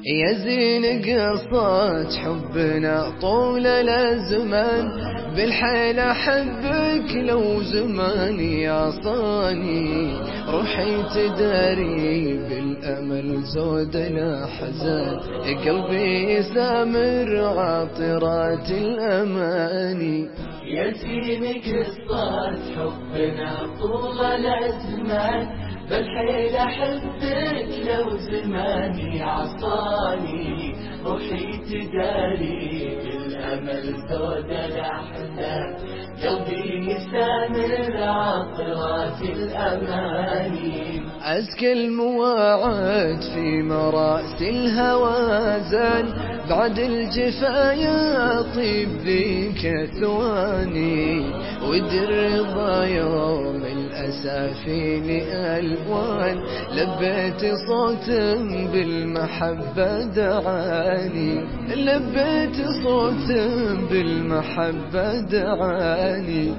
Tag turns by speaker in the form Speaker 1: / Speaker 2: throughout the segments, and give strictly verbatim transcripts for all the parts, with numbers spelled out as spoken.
Speaker 1: يا زين قصة حبنا طول الأزمان، بالحيل أحبك لو زماني عصاني، روحي تداري بالأمل زود الأحزان، قلبي سامر عاطرات الأماني.
Speaker 2: يا زين قصة حبنا طول الأزمان، بالحيل أحبك لو زماني عصاني، روحي تداري بالأمل سود الأحزان، قلبي سامر عاطرات الأماني.
Speaker 1: أزكى المواعد في مراسي الهوازان، بعد الجفايا طيب ذيك ثواني، ودي الرضا يوم الأسى فيني ألوان، لبيت صوت بالمحبة دعاني، لبيت صوت بالمحبة دعاني.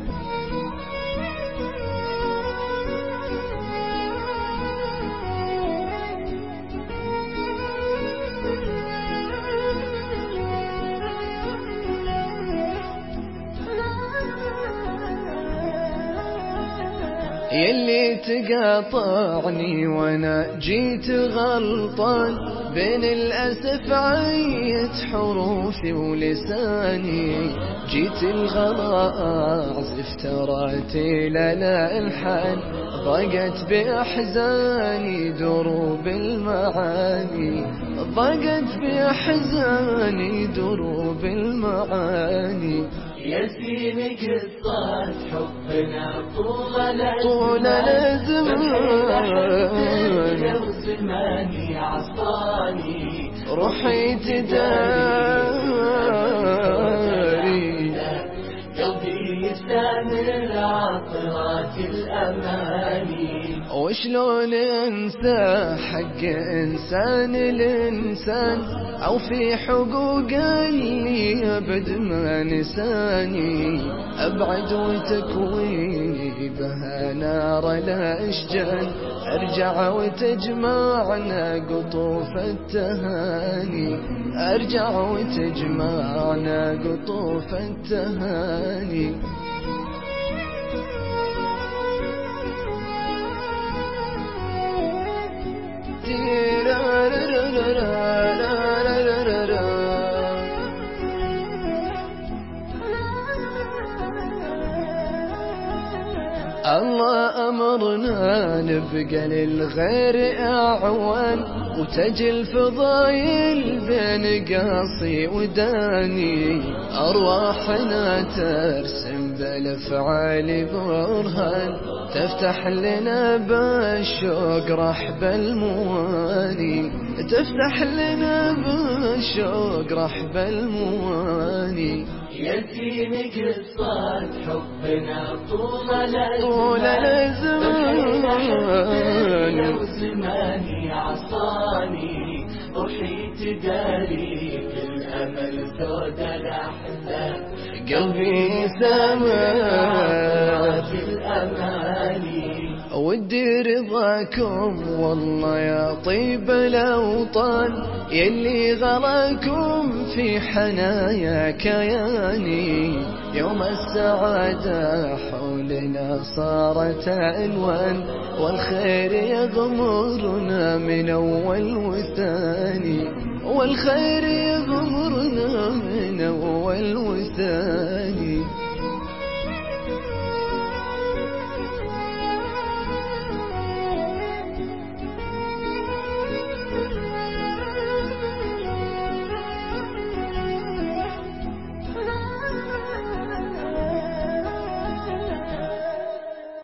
Speaker 1: يلي تقاطعني وانا جيت غلطان، بين الأسف عيت حروفي ولساني، جيت الغلاء أعزف تراتي لا الحان، ضاقت بأحزاني دروب المعاني، ضاقت بأحزاني دروب المعاني.
Speaker 2: يا زين قصة حبنا طول
Speaker 1: طول الأزمان،
Speaker 2: لو زماني عصاني،
Speaker 1: روحي تداري
Speaker 2: قلبي سامر عاطرات الأماني.
Speaker 1: وشلون انسى حق انسان الانسان، او في حقوق اللي ابد ما نساني، ابعد وتكويني بها نار الاشجان، ارجع وتجمعنا قطوف التهاني، ارجع وتجمعنا قطوف التهاني. الله أمرنا نبقى للغير أعوان، وتجي فضايل بين قاصي وداني، أرواحنا ترسم بالأفعال برهان، تفتح لنا بالشوق رحب المواني، تفتح لنا بالشوق رحب المواني.
Speaker 2: يا زين قصة حبنا طول
Speaker 1: الأزمان،
Speaker 2: لو زماني عصاني، روحي تداري بالأمل سود الأحزان،
Speaker 1: قلبي سامر
Speaker 2: الأماني.
Speaker 1: ودي رضاكم والله يا طيب الأوطان، يلي غلاكم في حنايا كياني، يوم السعادة حولنا صارت ألوان، والخير يغمرنا من أول وثاني، والخير يغمرنا من أول وثاني.